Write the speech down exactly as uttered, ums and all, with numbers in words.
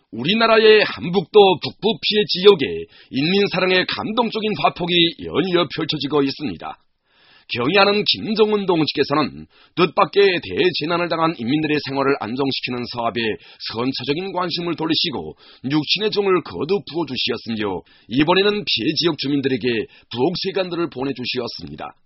우리나라의 한북도 북부 피해 지역에 인민사랑의 감동적인 화폭이 연이어 펼쳐지고 있습니다. 경의하는 김정은 동지께서는 뜻밖의 대재난을 당한 인민들의 생활을 안정시키는 사업에 선차적인 관심을 돌리시고 육신의 정을 거듭 부어주시었으며 이번에는 피해 지역 주민들에게 부엌세간들을 보내주시었습니다.